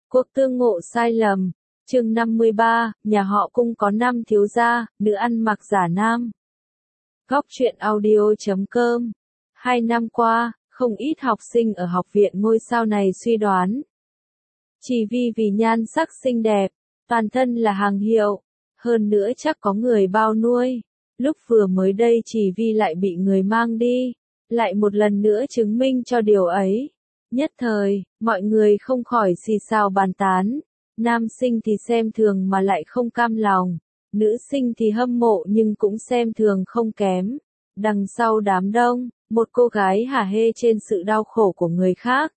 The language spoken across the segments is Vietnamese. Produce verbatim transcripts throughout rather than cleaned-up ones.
Cuộc tương ngộ sai lầm. Chương năm mươi ba, nhà họ Cung có năm thiếu gia, nữ ăn mặc giả nam. Góc truyện audio chấm com. Hai năm qua, không ít học sinh ở học viện ngôi sao này suy đoán. Chỉ vì vì nhan sắc xinh đẹp, toàn thân là hàng hiệu, hơn nữa chắc có người bao nuôi. Lúc vừa mới đây Chỉ Vi lại bị người mang đi, lại một lần nữa chứng minh cho điều ấy. Nhất thời, mọi người không khỏi xì xào bàn tán. Nam sinh thì xem thường mà lại không cam lòng, nữ sinh thì hâm mộ nhưng cũng xem thường không kém. Đằng sau đám đông, một cô gái hả hê trên sự đau khổ của người khác.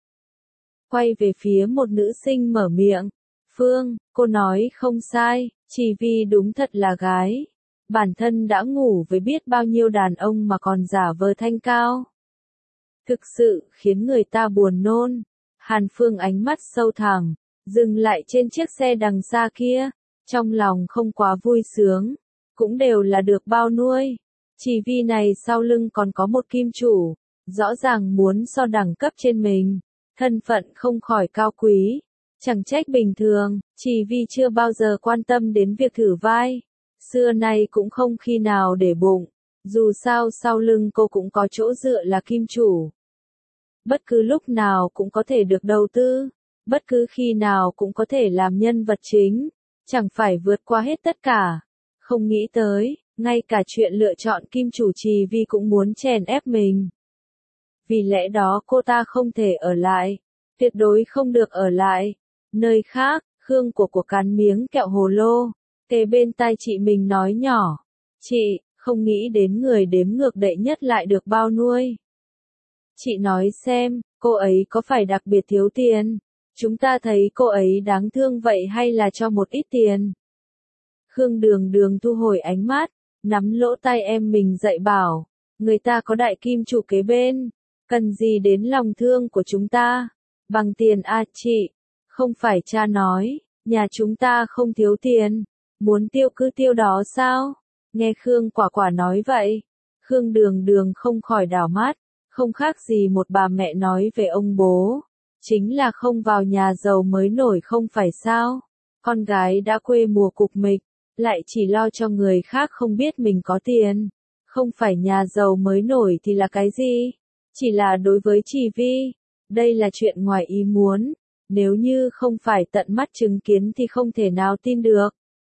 Quay về phía một nữ sinh mở miệng. Phương, cô nói không sai, Chỉ Vi đúng thật là gái. Bản thân đã ngủ với biết bao nhiêu đàn ông mà còn giả vờ thanh cao. Thực sự khiến người ta buồn nôn. Hàn Phương ánh mắt sâu thẳm, dừng lại trên chiếc xe đằng xa kia, trong lòng không quá vui sướng, cũng đều là được bao nuôi. Chỉ vì này sau lưng còn có một kim chủ, rõ ràng muốn so đẳng cấp trên mình, thân phận không khỏi cao quý, chẳng trách bình thường, Chỉ vì chưa bao giờ quan tâm đến việc thử vai, xưa nay cũng không khi nào để bụng, dù sao sau lưng cô cũng có chỗ dựa là kim chủ. Bất cứ lúc nào cũng có thể được đầu tư, bất cứ khi nào cũng có thể làm nhân vật chính, chẳng phải vượt qua hết tất cả. Không nghĩ tới, ngay cả chuyện lựa chọn kim chủ Chỉ Vi cũng muốn chèn ép mình. Vì lẽ đó cô ta không thể ở lại, tuyệt đối không được ở lại. Nơi khác, Khương của của cắn miếng kẹo hồ lô, kề bên tai chị mình nói nhỏ. Chị, không nghĩ đến người đếm ngược đệ nhất lại được bao nuôi. Chị nói xem, cô ấy có phải đặc biệt thiếu tiền? Chúng ta thấy cô ấy đáng thương vậy hay là cho một ít tiền? Khương Đường Đường thu hồi ánh mắt, nắm lỗ tai em mình dạy bảo, người ta có đại kim chủ kế bên, cần gì đến lòng thương của chúng ta? Bằng tiền à chị, không phải cha nói, nhà chúng ta không thiếu tiền, muốn tiêu cứ tiêu đó sao? Nghe Khương Quả Quả nói vậy, Khương Đường Đường không khỏi đảo mắt, không khác gì một bà mẹ nói về ông bố. Chính là không vào nhà giàu mới nổi không phải sao? Con gái đã quê mùa cục mịch, lại chỉ lo cho người khác không biết mình có tiền. Không phải nhà giàu mới nổi thì là cái gì? Chỉ là đối với Chỉ Vi, đây là chuyện ngoài ý muốn. Nếu như không phải tận mắt chứng kiến thì không thể nào tin được.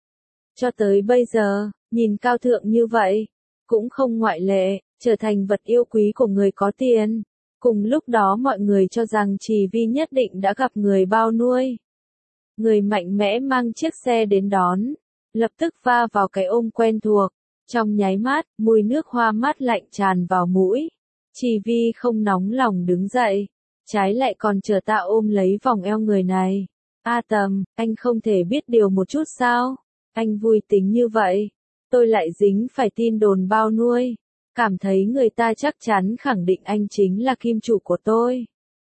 Cho tới bây giờ, nhìn cao thượng như vậy, cũng không ngoại lệ, trở thành vật yêu quý của người có tiền. Cùng lúc đó mọi người cho rằng Chỉ Vi nhất định đã gặp người bao nuôi. Người mạnh mẽ mang chiếc xe đến đón, lập tức va vào cái ôm quen thuộc. Trong nháy mắt, mùi nước hoa mát lạnh tràn vào mũi. Chỉ Vi không nóng lòng đứng dậy, trái lại còn chờ tạ ôm lấy vòng eo người này. A Tầm, anh không thể biết điều một chút sao? Anh vui tính như vậy, tôi lại dính phải tin đồn bao nuôi. Cảm thấy người ta chắc chắn khẳng định anh chính là kim chủ của tôi.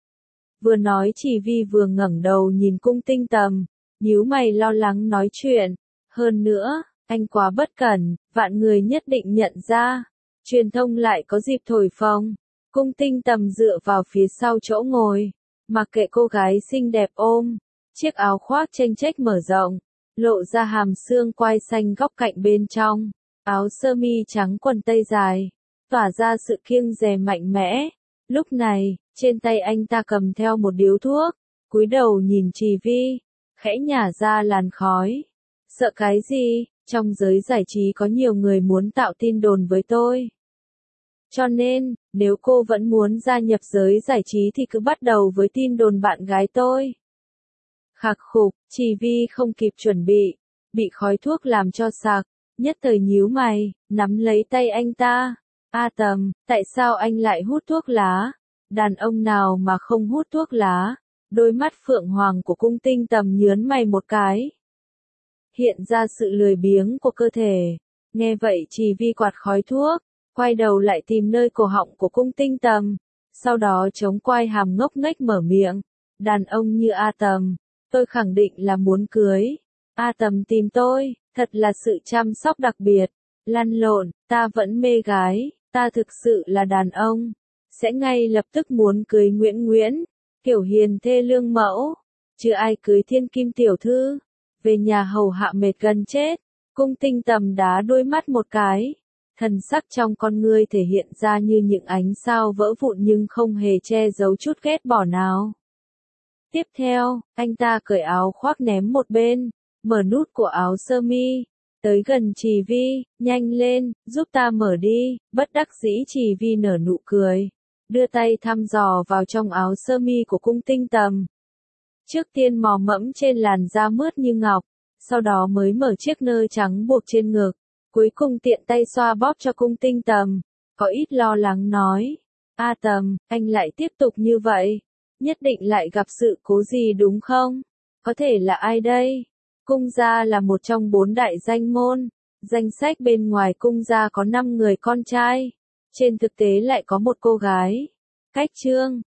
Vừa nói Chỉ Vi vừa ngẩng đầu nhìn Cung Tinh Tầm, nhíu mày lo lắng nói chuyện. Hơn nữa, anh quá bất cẩn, vạn người nhất định nhận ra. Truyền thông lại có dịp thổi phồng. Cung Tinh Tầm dựa vào phía sau chỗ ngồi, mặc kệ cô gái xinh đẹp ôm, chiếc áo khoác chênh chếch mở rộng, lộ ra hàm xương quai xanh góc cạnh bên trong, áo sơ mi trắng quần tây dài, tỏa ra sự kiêng dè mạnh mẽ. Lúc này, trên tay anh ta cầm theo một điếu thuốc, cúi đầu nhìn Chỉ Vi, khẽ nhả ra làn khói. Sợ cái gì? Trong giới giải trí có nhiều người muốn tạo tin đồn với tôi. Cho nên, nếu cô vẫn muốn gia nhập giới giải trí thì cứ bắt đầu với tin đồn bạn gái tôi. Khạc khục, Chỉ Vi không kịp chuẩn bị, bị khói thuốc làm cho sặc, nhất thời nhíu mày, nắm lấy tay anh ta. A Tầm, tại sao anh lại hút thuốc lá? Đàn ông nào mà không hút thuốc lá? Đôi mắt phượng hoàng của Cung Tinh Tầm nhướng mày một cái, hiện ra sự lười biếng của cơ thể. Nghe vậy Chỉ Vi quạt khói thuốc, quay đầu lại tìm nơi cổ họng của Cung Tinh Tầm, sau đó chống quai hàm ngốc nghếch mở miệng. Đàn ông như A Tầm, tôi khẳng định là muốn cưới. A Tầm tìm tôi, thật là sự chăm sóc đặc biệt. Lăn lộn, ta vẫn mê gái, ta thực sự là đàn ông, sẽ ngay lập tức muốn cưới Nguyễn Nguyễn, kiểu hiền thê lương mẫu. chưa ai cưới thiên kim tiểu thư. Về nhà hầu hạ mệt gần chết, Cung Tinh Tầm đá đôi mắt một cái. Thần sắc trong con ngươi thể hiện ra như những ánh sao vỡ vụn nhưng không hề che giấu chút ghét bỏ nào. Tiếp theo, anh ta cởi áo khoác ném một bên, mở nút của áo sơ mi, tới gần Trì Vi, nhanh lên, giúp ta mở đi, bất đắc dĩ Trì Vi nở nụ cười, đưa tay thăm dò vào trong áo sơ mi của Cung Tinh Tầm. Trước tiên mò mẫm trên làn da mướt như ngọc, sau đó mới mở chiếc nơ trắng buộc trên ngực, cuối cùng tiện tay xoa bóp cho Cung Tinh Tầm, có ít lo lắng nói, A Tầm, anh lại tiếp tục như vậy, nhất định lại gặp sự cố gì đúng không? Có thể là ai đây? Cung gia là một trong bốn đại danh môn, danh sách bên ngoài cung gia có năm người con trai, trên thực tế lại có một cô gái. Cách Trương,